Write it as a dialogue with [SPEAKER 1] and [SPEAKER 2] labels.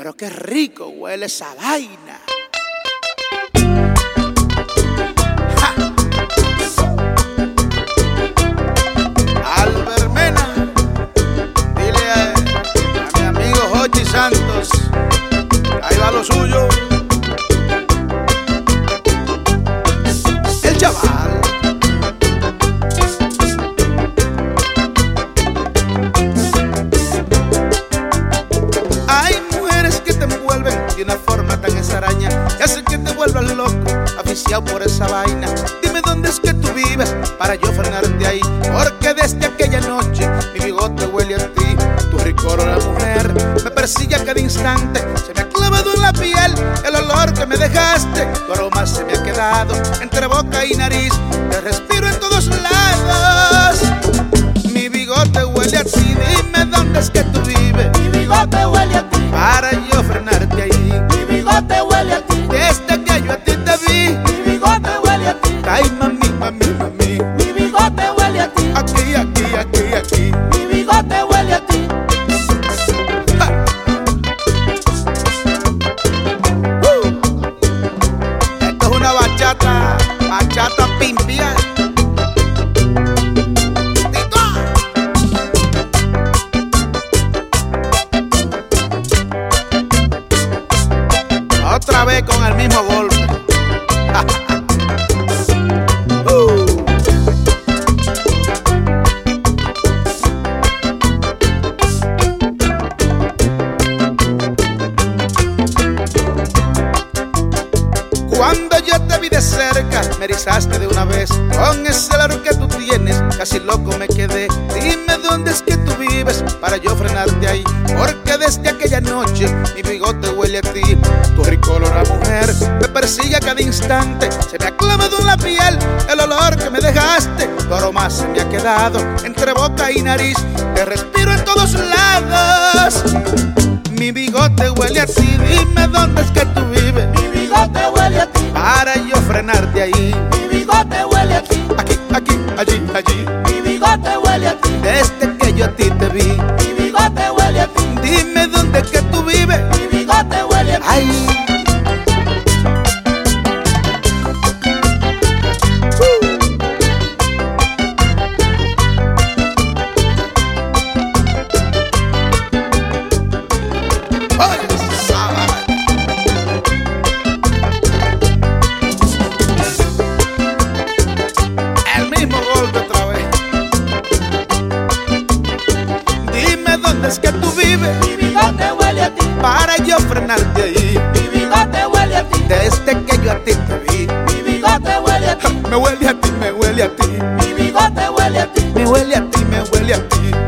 [SPEAKER 1] Pero qué rico huele esa vaina. ¡Ja! Albermena, dile a mi amigo Jochi Santos, ahí va lo suyo. El chaval. Hay mujeres que te envuelven de una forma tan extraña y hacen que te vuelvas loco, aficiado por esa vaina. Dime dónde es que tú vives para yo frenarte ahí, porque desde aquella noche mi bigote huele a ti. Tu rico olor a mujer me persigue a cada instante, se me ha clavado en la piel el olor que me dejaste. Tu aroma se me ha quedado entre boca y nariz, te respiro en todos lados. Mi bigote huele a ti, dime dónde es que tú vives.
[SPEAKER 2] Mi bigote huele a ti,
[SPEAKER 1] para yo frenarte ahí.
[SPEAKER 2] mi bigote huele a ti,
[SPEAKER 1] Desde que yo a ti te vi,
[SPEAKER 2] mi bigote huele a ti,
[SPEAKER 1] ay mami, mami, mami.
[SPEAKER 2] mi bigote huele a ti,
[SPEAKER 1] Aquí, aquí, aquí, aquí.
[SPEAKER 2] mi bigote huele a ti.
[SPEAKER 1] ¡Ja! Esto es una bachata, bachata pimpia. Otra vez con el mismo golpe. Cuando yo te vi de cerca, me erizaste de una vez. Con ese largo que tú tienes, casi loco me quedé. Dime dónde es que tú vives para yo frenarte ahí, porque desde aquella noche mi bigote huele a ti. Tu rico olor a mujer me persigue a cada instante, se me ha clavado en la piel el olor que me dejaste. Tu aroma se me ha quedado entre boca y nariz, te respiro en todos lados. Mi bigote huele a ti, dime dónde es que tú vives.
[SPEAKER 2] Mi bigote huele a ti,
[SPEAKER 1] Para yo frenarte ahí.
[SPEAKER 2] mi bigote huele a ti,
[SPEAKER 1] Aquí, aquí, allí, allí.
[SPEAKER 2] mi bigote huele a ti,
[SPEAKER 1] Desde que yo a ti te vi.
[SPEAKER 2] mi bigote huele a ti,
[SPEAKER 1] Dime dónde es que tú vives.
[SPEAKER 2] mi bigote huele a ti.
[SPEAKER 1] Ay. Oye, sábado. El mismo golpe otra vez. Dime dónde es que tú vives
[SPEAKER 2] Mi bigote huele a ti,
[SPEAKER 1] para yo frenarte ahí.
[SPEAKER 2] mi bigote huele a ti,
[SPEAKER 1] Desde que yo a ti te vi,
[SPEAKER 2] mi bigote huele a ti,
[SPEAKER 1] me huele a ti, me huele a ti,
[SPEAKER 2] mi bigote huele a ti,
[SPEAKER 1] me huele a ti, me huele a ti.